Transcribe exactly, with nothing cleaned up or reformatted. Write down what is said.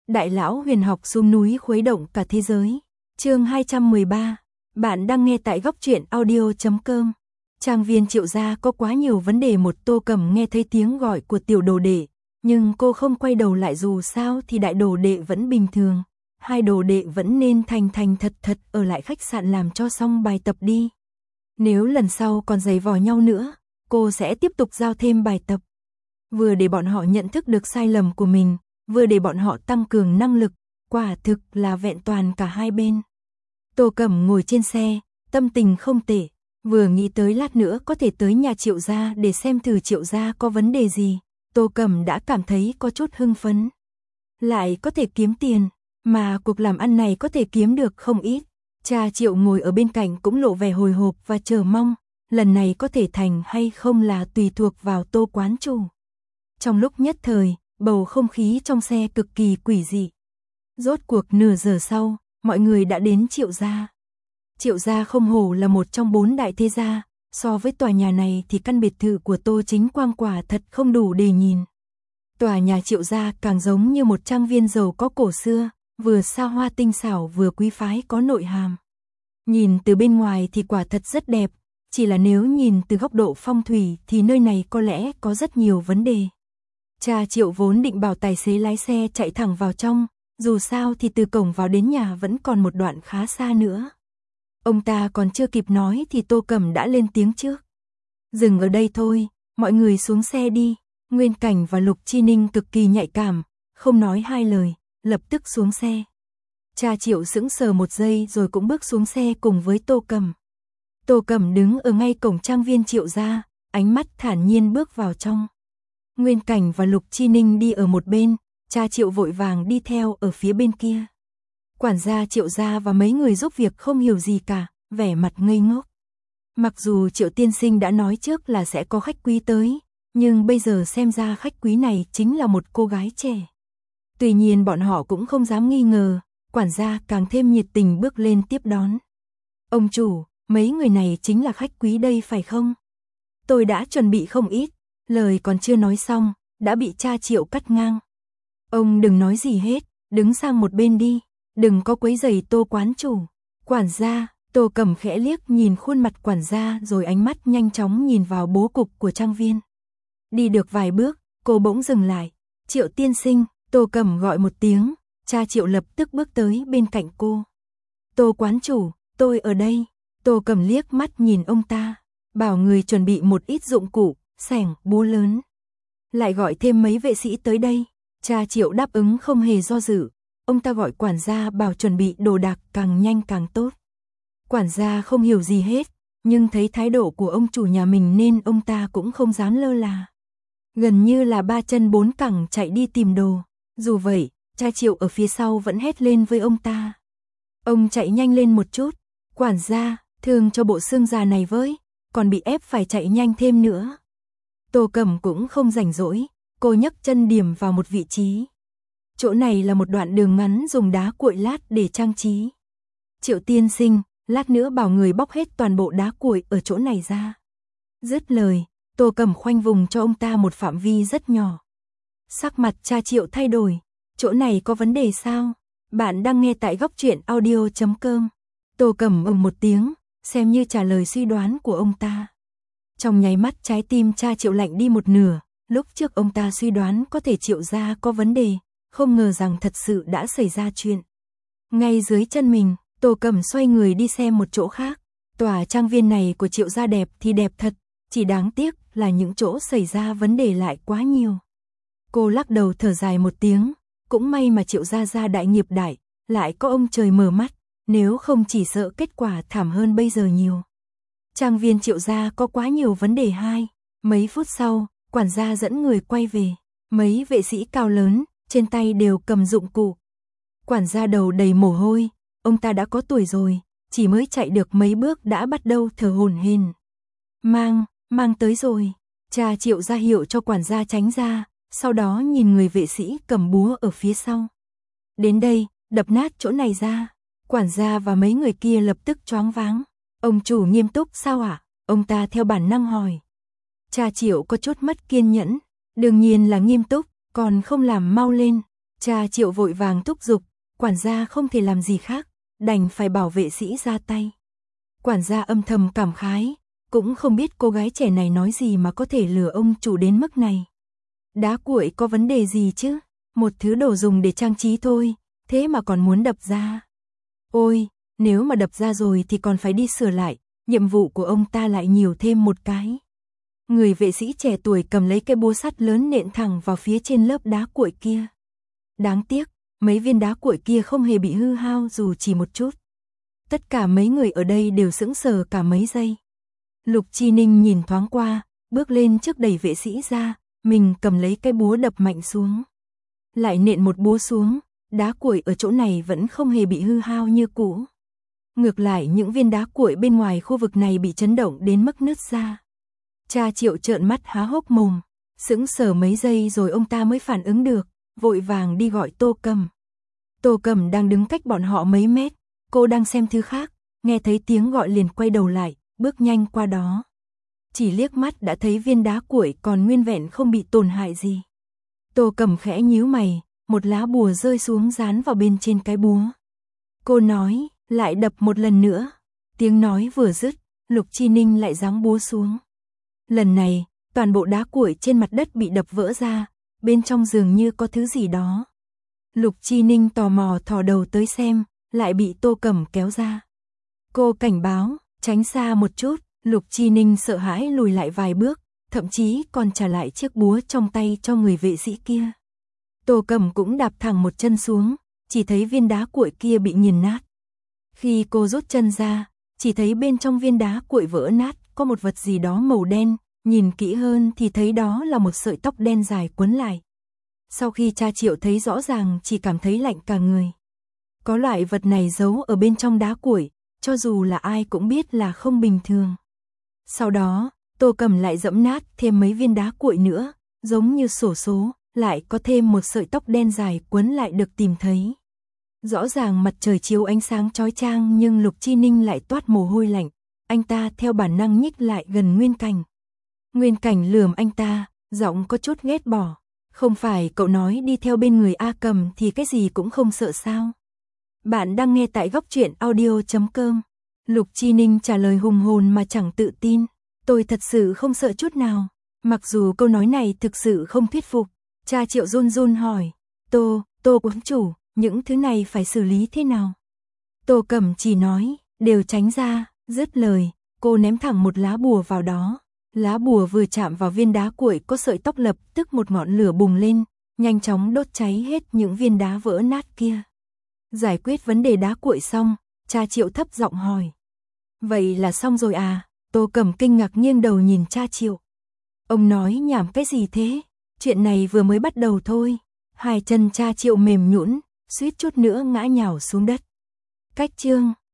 Đại lão huyền học xuống núi khuấy động cả thế giới. Chương hai trăm mười ba. Bạn đang nghe tại góc truyện audio chấm com. Trang viên Triệu gia có quá nhiều vấn đề. Một Tô Cẩm nghe thấy tiếng gọi của tiểu đồ đệ, nhưng cô không quay đầu lại, dù sao thì đại đồ đệ vẫn bình thường. Hai đồ đệ vẫn nên thành thành thật thật ở lại khách sạn làm cho xong bài tập đi. Nếu lần sau còn giày vò nhau nữa, cô sẽ tiếp tục giao thêm bài tập. Vừa để bọn họ nhận thức được sai lầm của mình, vừa để bọn họ tăng cường năng lực, quả thực là vẹn toàn cả hai bên. Tô Cẩm ngồi trên xe, tâm tình không tệ, vừa nghĩ tới lát nữa có thể tới nhà Triệu gia để xem thử Triệu gia có vấn đề gì, Tô Cẩm đã cảm thấy có chút hưng phấn. Lại có thể kiếm tiền, mà cuộc làm ăn này có thể kiếm được không ít. Cha Triệu ngồi ở bên cạnh cũng lộ vẻ hồi hộp và chờ mong, lần này có thể thành hay không là tùy thuộc vào Tô quán chủ. Trong lúc nhất thời, bầu không khí trong xe cực kỳ quỷ dị. Rốt cuộc nửa giờ sau, mọi người đã đến Triệu gia. Triệu gia không hổ là một trong bốn đại thế gia, so với tòa nhà này thì căn biệt thự của Tô Chính Quang quả thật không đủ để nhìn. Tòa nhà Triệu gia càng giống như một trang viên giàu có cổ xưa, vừa xa hoa tinh xảo vừa quý phái có nội hàm. Nhìn từ bên ngoài thì quả thật rất đẹp, chỉ là nếu nhìn từ góc độ phong thủy thì nơi này có lẽ có rất nhiều vấn đề. Cha Triệu vốn định bảo tài xế lái xe chạy thẳng vào trong, dù sao thì từ cổng vào đến nhà vẫn còn một đoạn khá xa nữa. Ông ta còn chưa kịp nói thì Tô Cẩm đã lên tiếng trước. Dừng ở đây thôi, mọi người xuống xe đi. Nguyên Cảnh và Lục Chi Ninh cực kỳ nhạy cảm, không nói hai lời, lập tức xuống xe. Cha Triệu sững sờ một giây rồi cũng bước xuống xe cùng với Tô Cẩm. Tô Cẩm đứng ở ngay cổng trang viên Triệu gia, ánh mắt thản nhiên bước vào trong. Nguyên Cảnh và Lục Chi Ninh đi ở một bên, cha Triệu vội vàng đi theo ở phía bên kia. Quản gia Triệu gia và mấy người giúp việc không hiểu gì cả, vẻ mặt ngây ngốc. Mặc dù Triệu tiên sinh đã nói trước là sẽ có khách quý tới, nhưng bây giờ xem ra khách quý này chính là một cô gái trẻ. Tuy nhiên bọn họ cũng không dám nghi ngờ, quản gia càng thêm nhiệt tình bước lên tiếp đón. Ông chủ, mấy người này chính là khách quý đây phải không? Tôi đã chuẩn bị không ít. Lời còn chưa nói xong, đã bị cha Triệu cắt ngang. Ông đừng nói gì hết, đứng sang một bên đi, đừng có quấy rầy Tô quán chủ. Quản gia, Tô Cẩm khẽ liếc nhìn khuôn mặt quản gia rồi ánh mắt nhanh chóng nhìn vào bố cục của trang viên. Đi được vài bước, cô bỗng dừng lại. Triệu tiên sinh, Tô Cẩm gọi một tiếng, cha Triệu lập tức bước tới bên cạnh cô. Tô quán chủ, tôi ở đây. Tô Cẩm liếc mắt nhìn ông ta, bảo người chuẩn bị một ít dụng cụ, xẻng, búa lớn. Lại gọi thêm mấy vệ sĩ tới đây. Cha Triệu đáp ứng không hề do dự. Ông ta gọi quản gia bảo chuẩn bị đồ đạc càng nhanh càng tốt. Quản gia không hiểu gì hết, nhưng thấy thái độ của ông chủ nhà mình nên ông ta cũng không dám lơ là. Gần như là ba chân bốn cẳng chạy đi tìm đồ. Dù vậy, cha Triệu ở phía sau vẫn hét lên với ông ta. Ông chạy nhanh lên một chút. Quản gia, thương cho bộ xương già này với, còn bị ép phải chạy nhanh thêm nữa. Tô Cẩm cũng không rảnh rỗi, cô nhấc chân điểm vào một vị trí. Chỗ này là một đoạn đường ngắn dùng đá cuội lát để trang trí. Triệu tiên sinh, lát nữa bảo người bóc hết toàn bộ đá cuội ở chỗ này ra. Dứt lời, Tô Cẩm khoanh vùng cho ông ta một phạm vi rất nhỏ. Sắc mặt cha Triệu thay đổi, chỗ này có vấn đề sao? Bạn đang nghe tại góc truyện audio chấm com. Tô Cẩm ừm một tiếng, xem như trả lời suy đoán của ông ta. Trong nháy mắt trái tim cha Triệu lạnh đi một nửa, lúc trước ông ta suy đoán có thể Triệu gia có vấn đề, không ngờ rằng thật sự đã xảy ra chuyện. Ngay dưới chân mình, Tô Cẩm xoay người đi xem một chỗ khác. Tòa trang viên này của Triệu gia đẹp thì đẹp thật, chỉ đáng tiếc là những chỗ xảy ra vấn đề lại quá nhiều. Cô lắc đầu thở dài một tiếng, cũng may mà Triệu gia gia đại nghiệp đại, lại có ông trời mở mắt, nếu không chỉ sợ kết quả thảm hơn bây giờ nhiều. Trang viên Triệu gia có quá nhiều vấn đề hai. Mấy phút sau, quản gia dẫn người quay về. Mấy vệ sĩ cao lớn, trên tay đều cầm dụng cụ. Quản gia đầu đầy mồ hôi, ông ta đã có tuổi rồi, chỉ mới chạy được mấy bước đã bắt đầu thở hổn hển. Mang, mang tới rồi. Cha Triệu ra hiệu cho quản gia tránh ra, sau đó nhìn người vệ sĩ cầm búa ở phía sau. Đến đây, đập nát chỗ này ra. Quản gia và mấy người kia lập tức choáng váng. Ông chủ nghiêm túc sao ạ? À? Ông ta theo bản năng hỏi. Cha Triệu có chút mất kiên nhẫn. Đương nhiên là nghiêm túc, còn không làm mau lên. Cha Triệu vội vàng thúc giục, quản gia không thể làm gì khác, đành phải bảo vệ sĩ ra tay. Quản gia âm thầm cảm khái, cũng không biết cô gái trẻ này nói gì mà có thể lừa ông chủ đến mức này. Đá cuội có vấn đề gì chứ? Một thứ đồ dùng để trang trí thôi, thế mà còn muốn đập ra. Ôi, nếu mà đập ra rồi thì còn phải đi sửa lại, nhiệm vụ của ông ta lại nhiều thêm một cái. Người vệ sĩ trẻ tuổi cầm lấy cái búa sắt lớn nện thẳng vào phía trên lớp đá cuội kia. Đáng tiếc, mấy viên đá cuội kia không hề bị hư hao dù chỉ một chút. Tất cả mấy người ở đây đều sững sờ cả mấy giây. Lục Chi Ninh nhìn thoáng qua, bước lên trước đẩy vệ sĩ ra, mình cầm lấy cái búa đập mạnh xuống. Lại nện một búa xuống, đá cuội ở chỗ này vẫn không hề bị hư hao như cũ. Ngược lại những viên đá cuội bên ngoài khu vực này bị chấn động đến mức nứt ra. Cha Triệu trợn mắt há hốc mồm, sững sờ mấy giây rồi ông ta mới phản ứng được, vội vàng đi gọi Tô Cầm. Tô Cầm đang đứng cách bọn họ mấy mét, cô đang xem thứ khác, nghe thấy tiếng gọi liền quay đầu lại, bước nhanh qua đó. Chỉ liếc mắt đã thấy viên đá cuội còn nguyên vẹn không bị tổn hại gì. Tô Cầm khẽ nhíu mày, một lá bùa rơi xuống dán vào bên trên cái búa. Cô nói, lại đập một lần nữa. Tiếng nói vừa dứt, Lục Chi Ninh lại giáng búa xuống. Lần này, toàn bộ đá cuội trên mặt đất bị đập vỡ ra, bên trong dường như có thứ gì đó. Lục Chi Ninh tò mò thò đầu tới xem, lại bị Tô Cầm kéo ra. Cô cảnh báo, tránh xa một chút, Lục Chi Ninh sợ hãi lùi lại vài bước, thậm chí còn trả lại chiếc búa trong tay cho người vệ sĩ kia. Tô Cầm cũng đạp thẳng một chân xuống, chỉ thấy viên đá cuội kia bị nghiền nát. Khi cô rút chân ra, chỉ thấy bên trong viên đá cuội vỡ nát có một vật gì đó màu đen, nhìn kỹ hơn thì thấy đó là một sợi tóc đen dài quấn lại. Sau khi cha Triệu thấy rõ ràng chỉ cảm thấy lạnh cả người. Có loại vật này giấu ở bên trong đá cuội, cho dù là ai cũng biết là không bình thường. Sau đó, Tô Cầm lại dẫm nát thêm mấy viên đá cuội nữa, giống như xổ số, lại có thêm một sợi tóc đen dài quấn lại được tìm thấy. Rõ ràng mặt trời chiếu ánh sáng chói chang nhưng Lục Chi Ninh lại toát mồ hôi lạnh, anh ta theo bản năng nhích lại gần Nguyên Cảnh. Nguyên Cảnh lườm anh ta, giọng có chút ghét bỏ, không phải cậu nói đi theo bên người A Cầm thì cái gì cũng không sợ sao? Bạn đang nghe tại góc truyện audio chấm com. Lục Chi Ninh trả lời hùng hồn mà chẳng tự tin, tôi thật sự không sợ chút nào. Mặc dù câu nói này thực sự không thuyết phục, cha Triệu run run hỏi, Tô, Tô quán chủ, những thứ này phải xử lý thế nào? Tô Cầm chỉ nói, đều tránh ra, dứt lời, cô ném thẳng một lá bùa vào đó. Lá bùa vừa chạm vào viên đá cuội có sợi tóc lập tức một ngọn lửa bùng lên, nhanh chóng đốt cháy hết những viên đá vỡ nát kia. Giải quyết vấn đề đá cuội xong, cha Triệu thấp giọng hỏi. Vậy là xong rồi à? Tô Cầm kinh ngạc nghiêng đầu nhìn cha Triệu. Ông nói nhảm cái gì thế? Chuyện này vừa mới bắt đầu thôi. Hai chân cha Triệu mềm nhũn, suýt chút nữa ngã nhào xuống đất. Cách chương